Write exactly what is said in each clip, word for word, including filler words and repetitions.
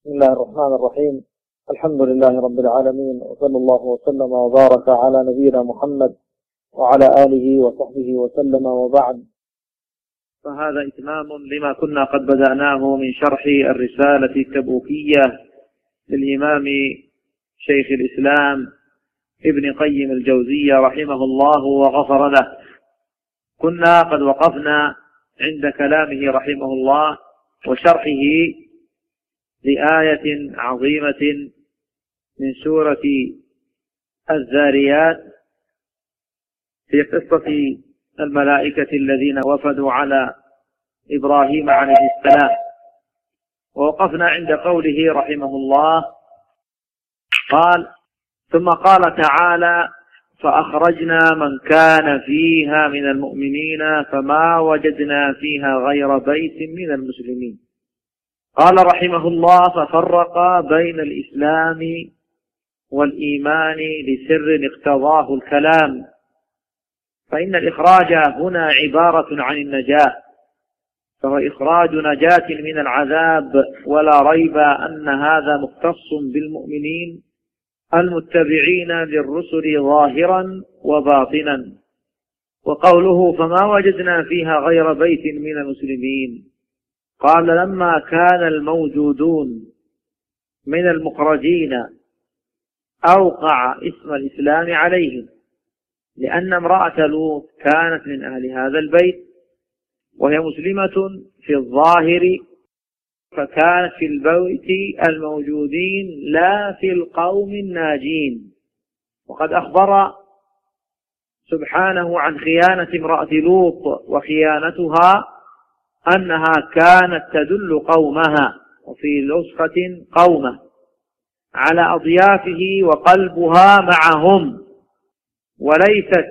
بسم الله الرحمن الرحيم. الحمد لله رب العالمين، وصلى الله وسلم وبارك على نبينا محمد وعلى آله وصحبه وسلم، وبعد. فهذا إتمام لما كنا قد بدأناه من شرح الرسالة التبوكية للإمام شيخ الإسلام ابن قيم الجوزية رحمه الله وغفر له. كنا قد وقفنا عند كلامه رحمه الله وشرحه لآية عظيمة من سورة الذاريات في قصة الملائكة الذين وفدوا على إبراهيم عليه السلام، ووقفنا عند قوله رحمه الله قال: ثم قال تعالى: فأخرجنا من كان فيها من المؤمنين فما وجدنا فيها غير بيت من المسلمين. قال رحمه الله: ففرق بين الإسلام والإيمان لسر اقتضاه الكلام، فإن الإخراج هنا عبارة عن النجاة، فهو إخراج نجاة من العذاب، ولا ريب أن هذا مختص بالمؤمنين المتبعين للرسل ظاهرا وباطنا. وقوله فما وجدنا فيها غير بيت من المسلمين، قال: لما كان الموجودون من المخرجين أوقع اسم الإسلام عليهم، لأن امرأة لوط كانت من أهل هذا البيت وهي مسلمة في الظاهر، فكانت في البيت الموجودين لا في القوم الناجين. وقد أخبر سبحانه عن خيانة امرأة لوط وخيانتها أنها كانت تدل قومها، وفي نسخة قومه، على أضيافه وقلبها معهم، وليست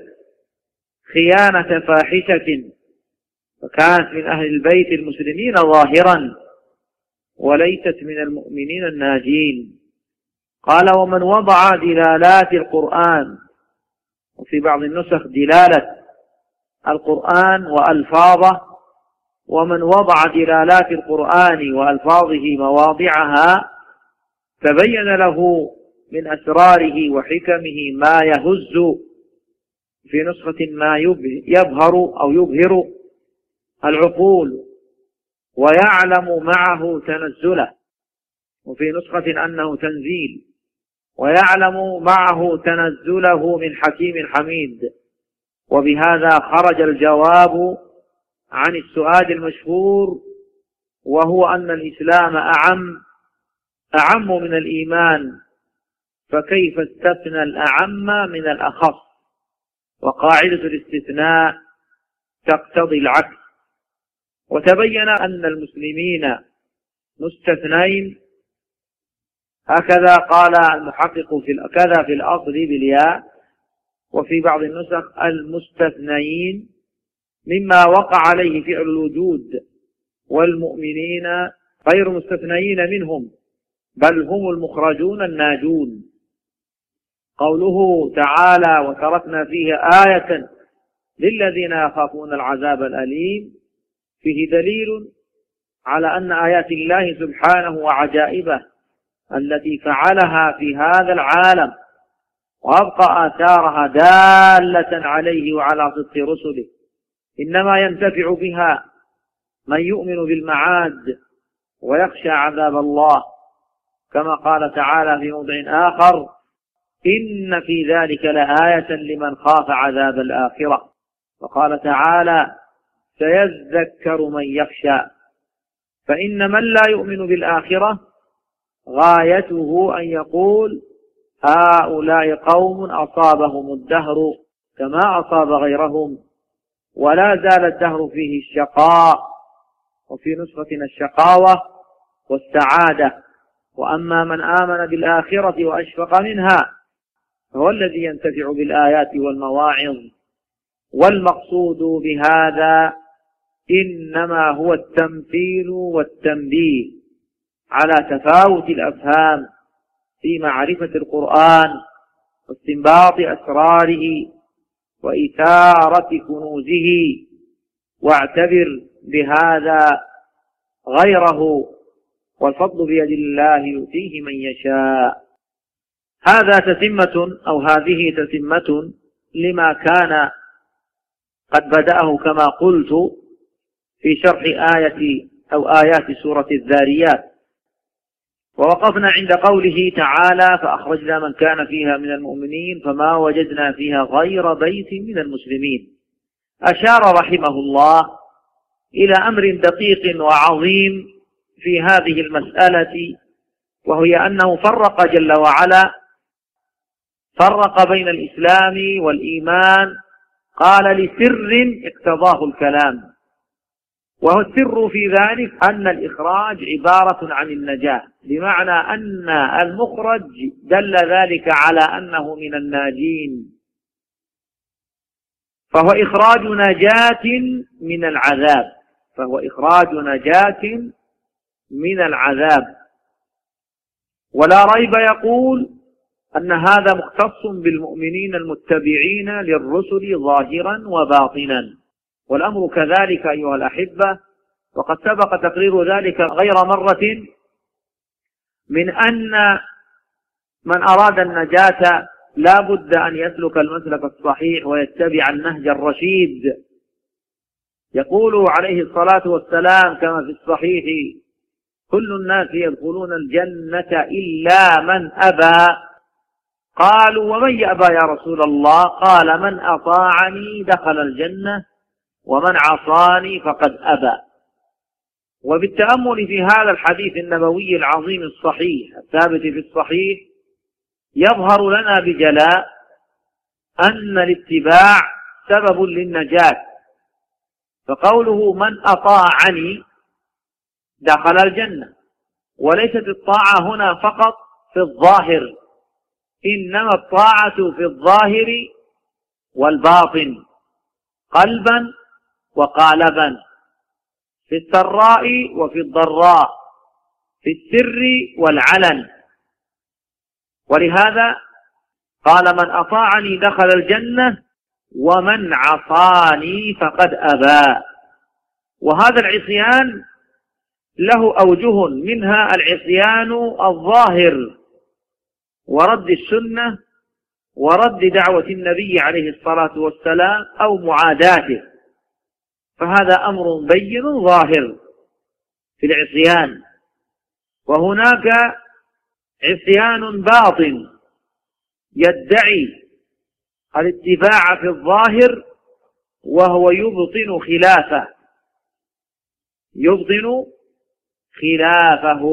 خيانة فاحشة، فكانت من أهل البيت المسلمين ظاهرا وليست من المؤمنين الناجين. قال: ومن وضع دلالات القرآن، وفي بعض النسخ دلالة القرآن وألفاظه، ومن وضع دلالات القرآن وألفاظه مواضعها تبين له من أسراره وحكمه ما يهز، في نسخة ما يبهر أو يبهر العقول، ويعلم معه تنزله، وفي نسخة أنه تنزيل، ويعلم معه تنزله من حكيم حميد. وبهذا خرج الجواب عن السؤال المشهور، وهو أن الإسلام أعم أعم من الإيمان، فكيف استثنى الأعم من الأخص؟ وقاعدة الاستثناء تقتضي العكس. وتبين أن المسلمين مستثنين، هكذا قال المحقق في كذا في الأصل بالياء، وفي بعض النسخ المستثنين مما وقع عليه فعل الوجود، والمؤمنين غير مستثنين منهم، بل هم المخرجون الناجون. قوله تعالى: وتركنا فيه آية للذين يخافون العذاب الأليم، فيه دليل على أن آيات الله سبحانه وعجائبه التي فعلها في هذا العالم وأبقى آثارها دالة عليه وعلى صدق رسله، إنما ينتفع بها من يؤمن بالمعاد ويخشى عذاب الله، كما قال تعالى في موضع آخر: إن في ذلك لآية لمن خاف عذاب الآخرة. وقال تعالى: سيذكر من يخشى. فإن من لا يؤمن بالآخرة غايته أن يقول: هؤلاء قوم أصابهم الدهر كما أصاب غيرهم، ولا زال الدهر فيه الشقاء، وفي نسختنا الشقاوة والسعادة. وأما من آمن بالآخرة وأشفق منها هو الذي ينتفع بالآيات والمواعظ. والمقصود بهذا إنما هو التمثيل والتنبيه على تفاوت الأفهام في معرفة القرآن واستنباط أسراره وإثارة كنوزه. واعتبر بهذا غيره والفضل بيد الله يؤتيه من يشاء. هذا تتمة أو هذه تتمة لما كان قد بدأه كما قلت في شرح آية أو آيات سورة الذاريات. ووقفنا عند قوله تعالى: فأخرجنا من كان فيها من المؤمنين فما وجدنا فيها غير بيت من المسلمين. أشار رحمه الله إلى أمر دقيق وعظيم في هذه المسألة، وهي أنه فرق جل وعلا فرق بين الإسلام والإيمان، قال لسر اقتضاه الكلام، وهو السر في ذلك أن الإخراج عبارة عن النجاة، بمعنى أن المخرج دل ذلك على أنه من الناجين، فهو إخراج نجاة من العذاب فهو إخراج نجاة من العذاب. ولا ريب يقول أن هذا مختص بالمؤمنين المتبعين للرسل ظاهرا وباطنا، والأمر كذلك أيها الأحبة، وقد سبق تقرير ذلك غير مرة، من أن من أراد النجاة لا بد أن يسلك المسلك الصحيح ويتبع النهج الرشيد. يقول عليه الصلاة والسلام كما في الصحيح: كل الناس يدخلون الجنة إلا من أبى. قالوا: ومن يأبى يا رسول الله؟ قال: من أطاعني دخل الجنة ومن عصاني فقد أبى. وبالتأمل في هذا الحديث النبوي العظيم الصحيح الثابت في الصحيح يظهر لنا بجلاء أن الاتباع سبب للنجاة، فقوله من أطاعني دخل الجنة، وليست الطاعة هنا فقط في الظاهر، إنما الطاعة في الظاهر والباطن، قلبا وقالبا، في السراء وفي الضراء، في السر والعلن. ولهذا قال: من أطاعني دخل الجنة ومن عصاني فقد أبى. وهذا العصيان له أوجه، منها العصيان الظاهر ورد السنة ورد دعوة النبي عليه الصلاة والسلام أو معاداته، فهذا أمر بين ظاهر في العصيان. وهناك عصيان باطن يدعي الاتباع في الظاهر وهو يبطن خلافه يبطن خلافه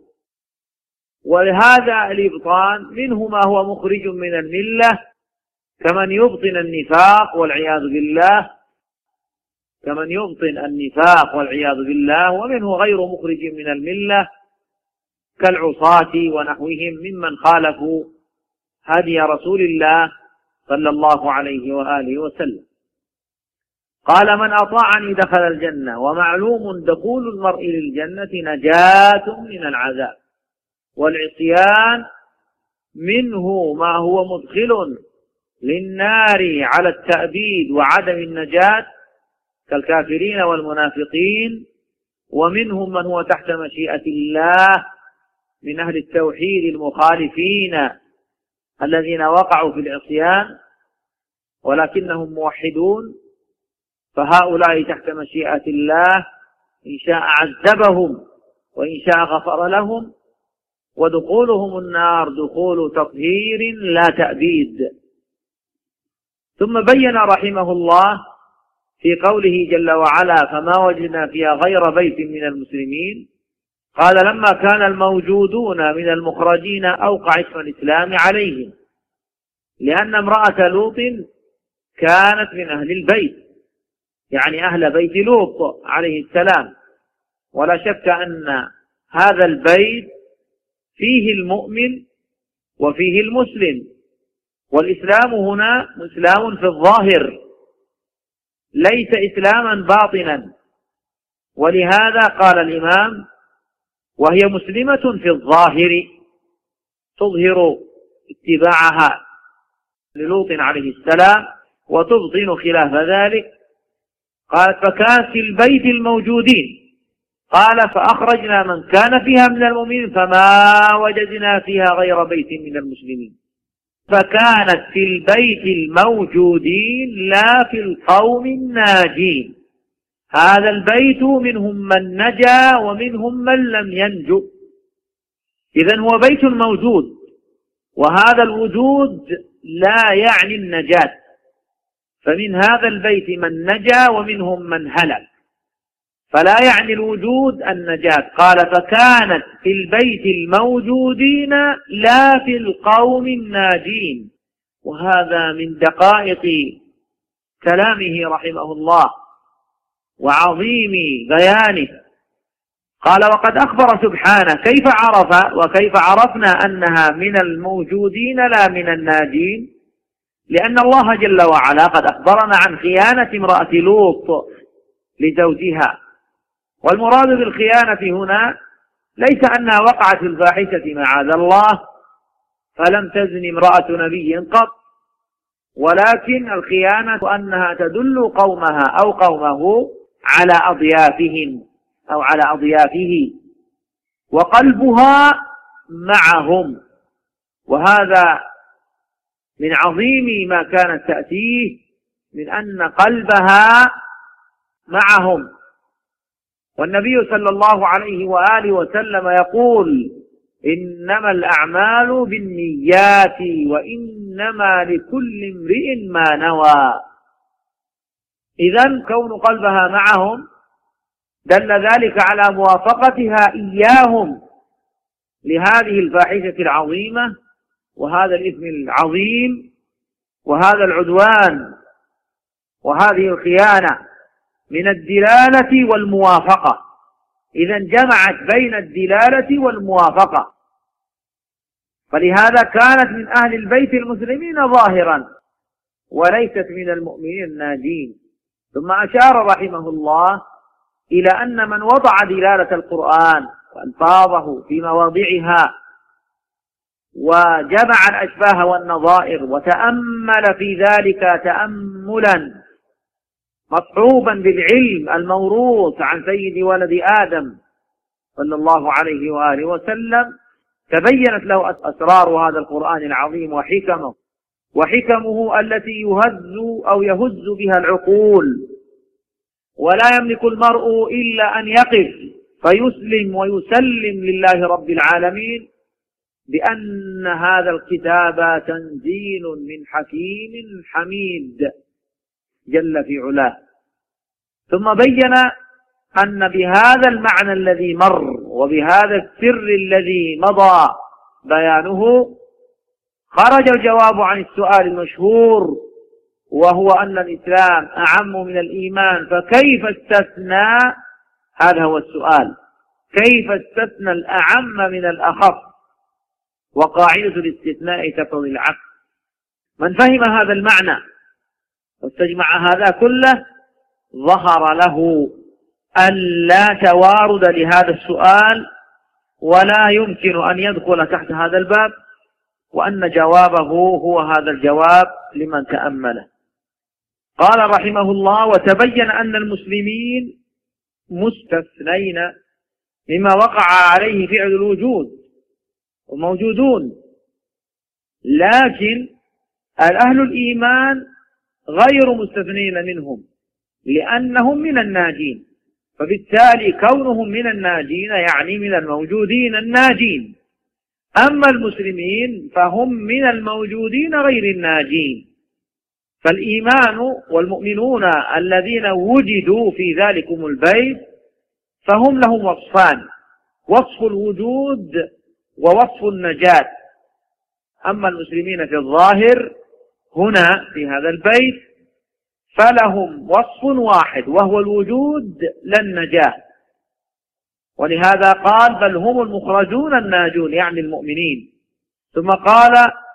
ولهذا الإبطان منه ما هو مخرج من الملة، كمن يبطن النفاق والعياذ بالله كمن يبطن النفاق والعياذ بالله ومنه غير مخرج من الملة كالعصاة ونحوهم ممن خالفوا هدي رسول الله صلى الله عليه وآله وسلم. قال: من أطاعني دخل الجنة. ومعلوم دخول المرء للجنة نجاة من العذاب، والعصيان منه ما هو مدخل للنار على التأبيد وعدم النجاة كالكافرين والمنافقين، ومنهم من هو تحت مشيئة الله من أهل التوحيد المخالفين الذين وقعوا في العصيان ولكنهم موحدون، فهؤلاء تحت مشيئة الله، إن شاء عذبهم وإن شاء غفر لهم، ودخولهم النار دخول تطهير لا تأبيد. ثم بين رحمه الله في قوله جل وعلا: فما وجدنا فيها غير بيت من المسلمين، قال: لما كان الموجودون من المخرجين أوقع اسم الإسلام عليهم، لأن امرأة لوط كانت من أهل البيت، يعني أهل بيت لوط عليه السلام، ولا شك أن هذا البيت فيه المؤمن وفيه المسلم، والإسلام هنا إسلام في الظاهر ليس إسلاما باطنا. ولهذا قال الإمام: وهي مسلمة في الظاهر تظهر اتباعها للوط عليه السلام وتبطن خلاف ذلك. قالت: فكان في البيت الموجودين قال فأخرجنا من كان فيها من المؤمنين فما وجدنا فيها غير بيت من المسلمين، فكانت في البيت الموجودين لا في القوم الناجين. هذا البيت منهم من نجا ومنهم من لم ينجو، إذن هو بيت موجود، وهذا الوجود لا يعني النجاة، فمن هذا البيت من نجا ومنهم من هلك، فلا يعني الوجود النجاة. قال فكانت في البيت الموجودين لا في القوم الناجين، وهذا من دقائق كلامه رحمه الله وعظيم بيانه. قال وقد أخبر سبحانه كيف عرف وكيف عرفنا أنها من الموجودين لا من الناجين، لأن الله جل وعلا قد أخبرنا عن خيانة امرأة لوط لزوجها، والمراد بالخيانة هنا ليس أنها وقعت في الفاحشة معاذ الله فلم تزن امرأة نبي قط، ولكن الخيانة أنها تدل قومها أو قومه على أضيافهم أو على أضيافه، وقلبها معهم، وهذا من عظيم ما كانت تأتيه من أن قلبها معهم. والنبي صلى الله عليه وآله وسلم يقول إنما الأعمال بالنيات وإنما لكل امرئ ما نوى. إذن كون قلبها معهم دل ذلك على موافقتها إياهم لهذه الفاحشة العظيمة وهذا الإثم العظيم وهذا العدوان وهذه الخيانة من الدلالة والموافقة. إذن جمعت بين الدلالة والموافقة، فلهذا كانت من أهل البيت المسلمين ظاهرا وليست من المؤمنين الناجين. ثم أشار رحمه الله إلى أن من وضع دلالة القرآن وألفاظه في مواضعها وجمع الأشباه والنظائر وتأمل في ذلك تأملا مصحوبا بالعلم الموروث عن سيد ولد آدم صلى الله عليه وآله وسلم، تبينت له أسرار هذا القرآن العظيم وحكمه وحكمه التي يهز أو يهز بها العقول. ولا يملك المرء إلا أن يقف فيسلم ويسلم لله رب العالمين بأن هذا الكتاب تنزيل من حكيم حميد جل في علاه. ثم بين أن بهذا المعنى الذي مر وبهذا السر الذي مضى بيانه خرج الجواب عن السؤال المشهور، وهو أن الإسلام أعم من الإيمان، فكيف استثنى؟ هذا هو السؤال، كيف استثنى الأعم من الأخف؟ وقاعدة الاستثناء تقتضي العكس. من فهم هذا المعنى واستجمع هذا كله ظهر له أن لا توارد لهذا السؤال ولا يمكن أن يدخل تحت هذا الباب، وأن جوابه هو هذا الجواب لمن تأمله. قال رحمه الله وتبين أن المسلمين مستثنين مما وقع عليه فعل الوجود وموجودون، لكن أهل الإيمان غير مستثنين منهم لأنهم من الناجين، فبالتالي كونهم من الناجين يعني من الموجودين الناجين. أما المسلمين فهم من الموجودين غير الناجين. فالإيمان والمؤمنون الذين وجدوا في ذلكم البيت فهم لهم وصفان، وصف الوجود ووصف النجاة. أما المسلمين في الظاهر هنا في هذا البيت فلهم وصف واحد وهو الوجود لا النجاة، ولهذا قال بل هم المخرجون الناجون يعني المؤمنين. ثم قال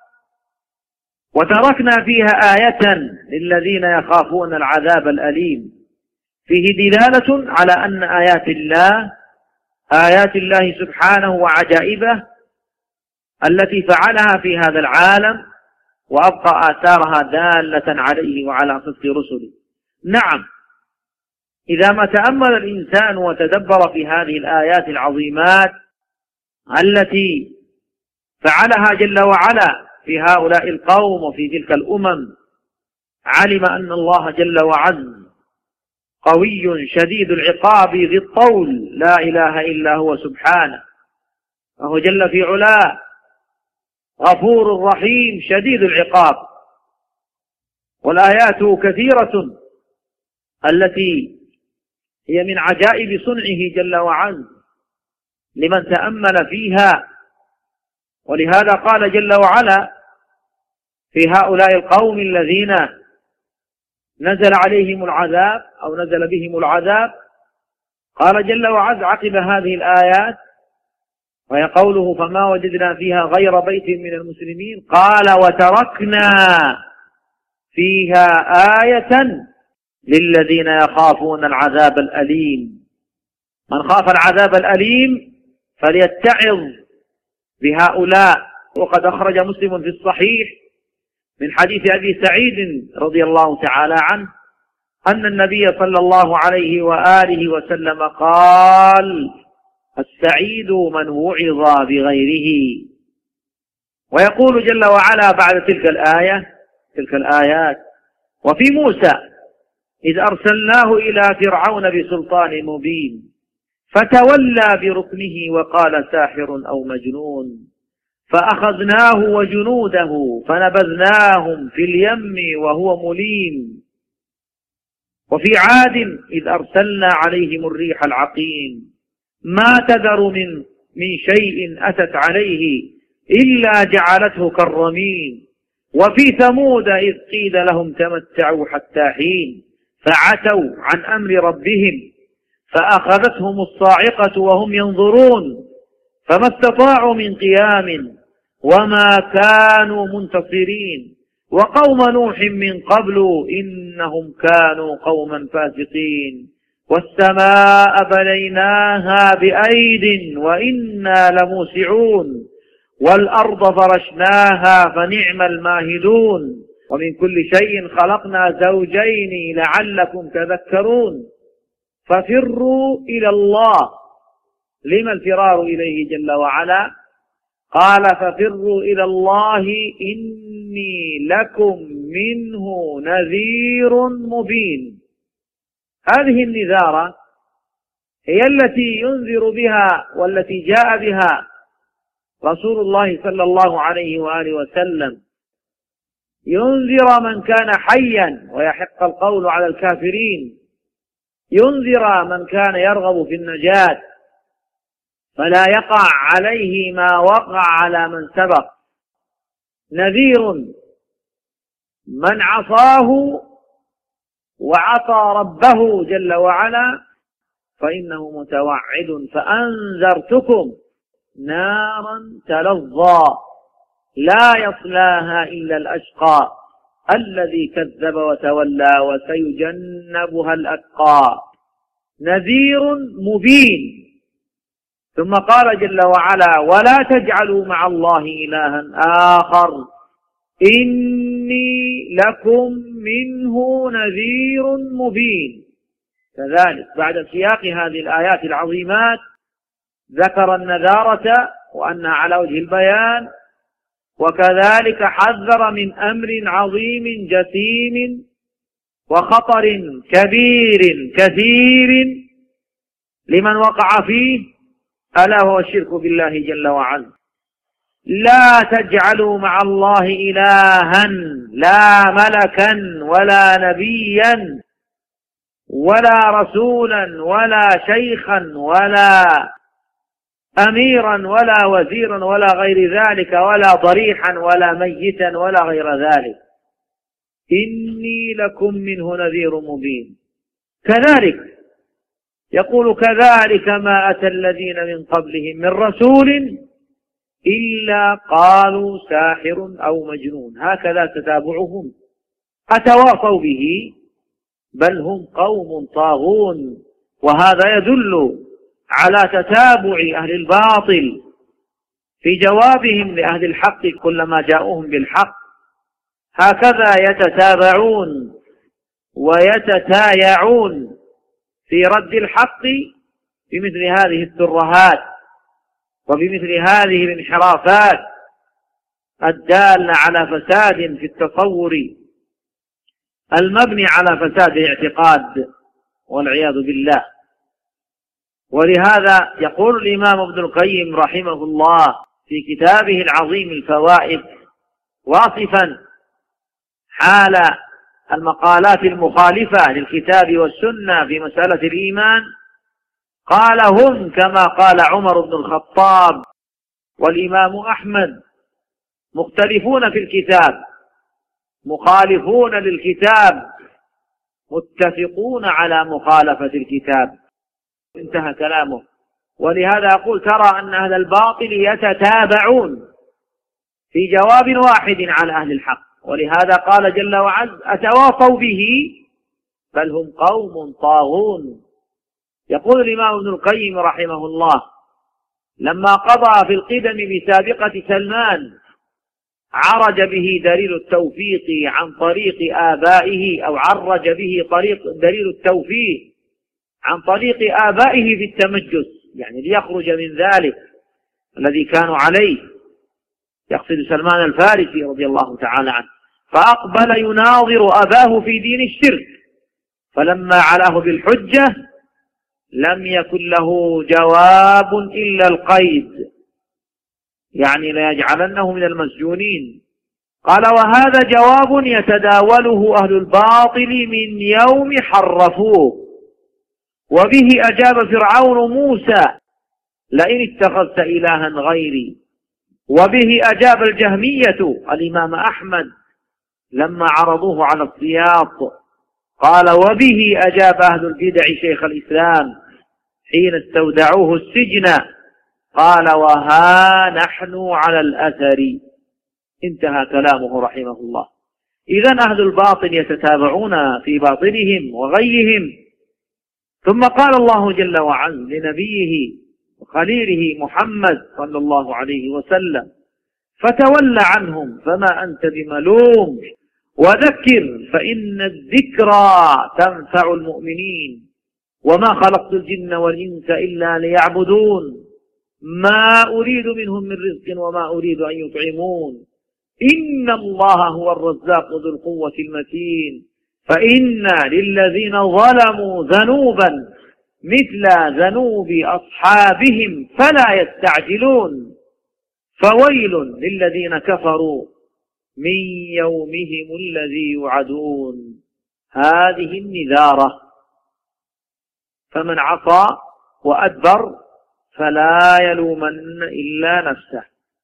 وتركنا فيها آية للذين يخافون العذاب الأليم، فيه دلالة على أن آيات الله آيات الله سبحانه وعجائبه التي فعلها في هذا العالم وأبقى آثارها دالة عليه وعلى صدق رسله. نعم إذا ما تأمل الإنسان وتدبر في هذه الآيات العظيمات التي فعلها جل وعلا في هؤلاء القوم وفي تلك الأمم، علم أن الله جل وعز قوي شديد العقاب ذي الطول لا إله إلا هو سبحانه، وهو جل في علاه غفور رحيم شديد العقاب. والآيات كثيرة التي هي من عجائب صنعه جل وعز لمن تأمل فيها. ولهذا قال جل وعلا في هؤلاء القوم الذين نزل عليهم العذاب أو نزل بهم العذاب، قال جل وعز عقب هذه الآيات وهي قوله فما وجدنا فيها غير بيت من المسلمين، قال وتركنا فيها آية للذين يخافون العذاب الأليم. من خاف العذاب الأليم فليتعظ بهؤلاء. وقد أخرج مسلم في الصحيح من حديث أبي سعيد رضي الله تعالى عنه أن النبي صلى الله عليه وآله وسلم قال السعيد من وعظ بغيره. ويقول جل وعلا بعد تلك الآية تلك الآيات وفي موسى إذ أرسلناه إلى فرعون بسلطان مبين فتولى بركنه وقال ساحر أو مجنون فأخذناه وجنوده فنبذناهم في اليم وهو مليم. وفي عاد إذ أرسلنا عليهم الريح العقيم ما تذر من من شيء أتت عليه إلا جعلته كالرميم. وفي ثمود إذ قيل لهم تمتعوا حتى حين فعتوا عن أمر ربهم فأخذتهم الصاعقة وهم ينظرون فما استطاعوا من قيام وما كانوا منتصرين. وقوم نوح من قبل إنهم كانوا قوما فاسقين. والسماء بنيناها بأيد وإنا لموسعون والأرض فرشناها فنعم الماهدون. ومن كل شيء خلقنا زوجين لعلكم تذكرون. ففروا إلى الله. لما الفرار إليه جل وعلا؟ قال ففروا إلى الله إني لكم منه نذير مبين. هذه النذارة هي التي ينذر بها والتي جاء بها رسول الله صلى الله عليه وآله وسلم، ينذر من كان حيا ويحق القول على الكافرين، ينذر من كان يرغب في النجاة فلا يقع عليه ما وقع على من سبق. نذير من عصاه وعصى ربه جل وعلا فإنه متوعد. فأنذرتكم نارا تلظى لا يصلاها إلا الأشقى الذي كذب وتولى وسيجنبها الأتقى. نذير مبين. ثم قال جل وعلا ولا تجعلوا مع الله إلها آخر إني لكم منه نذير مبين. كذلك بعد سياق هذه الآيات العظيمات ذكر النذارة وأنها على وجه البيان، وكذلك حذر من أمر عظيم جسيم وخطر كبير كثير لمن وقع فيه، ألا هو الشرك بالله جل وعلا. لا تجعلوا مع الله إلها لا ملكا ولا نبيا ولا رسولا ولا شيخا ولا أميرا ولا وزيرا ولا غير ذلك ولا ضريحا ولا ميتا ولا غير ذلك إني لكم منه نذير مبين. كذلك يقول كذلك ما أتى الذين من قبلهم من رسول إلا قالوا ساحر أو مجنون. هكذا تتابعهم أتواصوا به بل هم قوم طاغون. وهذا يدل على تتابع أهل الباطل في جوابهم لأهل الحق كلما جاءوهم بالحق. هكذا يتتابعون ويتتايعون في رد الحق بمثل هذه الترهات وبمثل هذه الانحرافات الدالة على فساد في التصور المبني على فساد الاعتقاد والعياذ بالله. ولهذا يقول الإمام ابن القيم رحمه الله في كتابه العظيم الفوائد واصفا حال المقالات المخالفة للكتاب والسنة في مسألة الإيمان، قال: هم كما قال عمر بن الخطاب والإمام أحمد مختلفون في الكتاب، مخالفون للكتاب، متفقون على مخالفة الكتاب. انتهى كلامه. ولهذا أقول: ترى أن أهل الباطل يتتابعون في جواب واحد على أهل الحق، ولهذا قال جل وعز: أتواصوا به بل هم قوم طاغون. يقول الإمام ابن القيم رحمه الله: لما قضى في القدم بسابقة سلمان عرج به دليل التوفيق عن طريق آبائه، أو عرج به طريق دليل التوفيق عن طريق آبائه في التمجس، يعني ليخرج من ذلك الذي كانوا عليه، يقصد سلمان الفارسي رضي الله تعالى عنه. فأقبل يناظر أباه في دين الشرك، فلما علاه بالحجة لم يكن له جواب إلا القيد، يعني ليجعلنه من المسجونين. قال: وهذا جواب يتداوله أهل الباطل من يوم حرفوه. وبه أجاب فرعون موسى: لئن اتخذت إلها غيري. وبه أجاب الجهمية الإمام أحمد لما عرضوه على السياط، قال: وبه أجاب أهل البدع شيخ الإسلام حين استودعوه السجن، قال: وها نحن على الأثر. انتهى كلامه رحمه الله. إذن أهل الباطل يتتابعون في باطلهم وغيهم. ثم قال الله جل وعلا لنبيه وخليله محمد صلى الله عليه وسلم: فتول عنهم فما أنت بملوم وذكر فإن الذكرى تنفع المؤمنين وما خلقت الجن والإنس إلا ليعبدون ما أريد منهم من رزق وما أريد أن يطعمون إن الله هو الرزاق ذو القوة المتين فإن للذين ظلموا ذنوبا مثل ذنوب أصحابهم فلا يستعجلون فويل للذين كفروا من يومهم الذي يوعدون. هذه النذارة، فمن عصى وأدبر فلا يلومن إلا نفسه.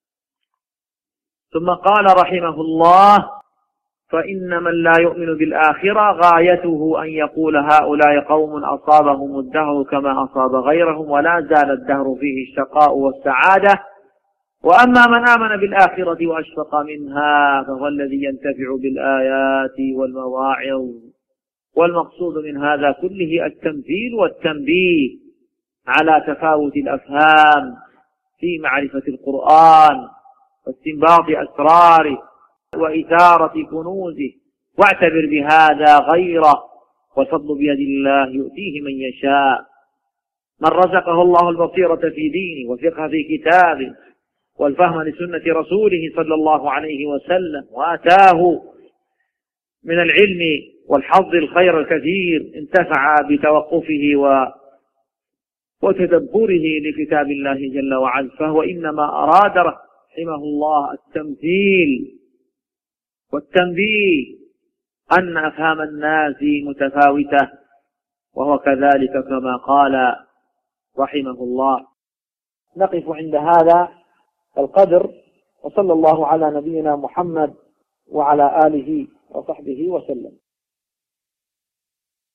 ثم قال رحمه الله: فإن من لا يؤمن بالآخرة غايته أن يقول هؤلاء قوم أصابهم الدهر كما أصاب غيرهم ولا زال الدهر فيه الشقاء والسعادة، وأما من آمن بالآخرة وأشفق منها فهو الذي ينتفع بالآيات والمواعظ. والمقصود من هذا كله التمثيل والتنبيه على تفاوت الأفهام في معرفة القرآن واستنباط أسراره وإثارة كنوزه، واعتبر بهذا غيره، والفضل بيد الله يؤتيه من يشاء. من رزقه الله البصيرة في دينه والفقه في كتابه والفهم لسنة رسوله صلى الله عليه وسلم وآتاه من العلم والحظ الخير الكثير انتفع بتوقفه و وتدبره لكتاب الله جل وعلا، فهو إنما أراد رحمه الله التمثيل والتنبيه أن أفهام الناس متفاوتة، وهو كذلك كما قال رحمه الله. نقف عند هذا القدر، وصلى الله على نبينا محمد وعلى آله وصحبه وسلم.